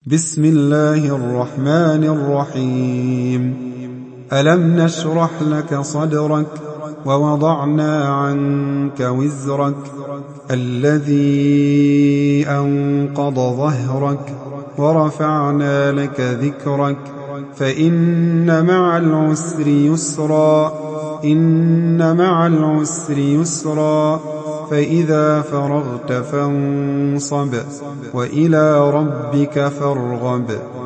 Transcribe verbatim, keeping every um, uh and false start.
بسم الله الرحمن الرحيم. ألم نشرح لك صدرك ووضعنا عنك وزرك الذي أنقض ظهرك ورفعنا لك ذكرك فإن مع العسر يسرا إن مع العسر يسرا فإذا فرغت فانصب وإلى ربك فارغب.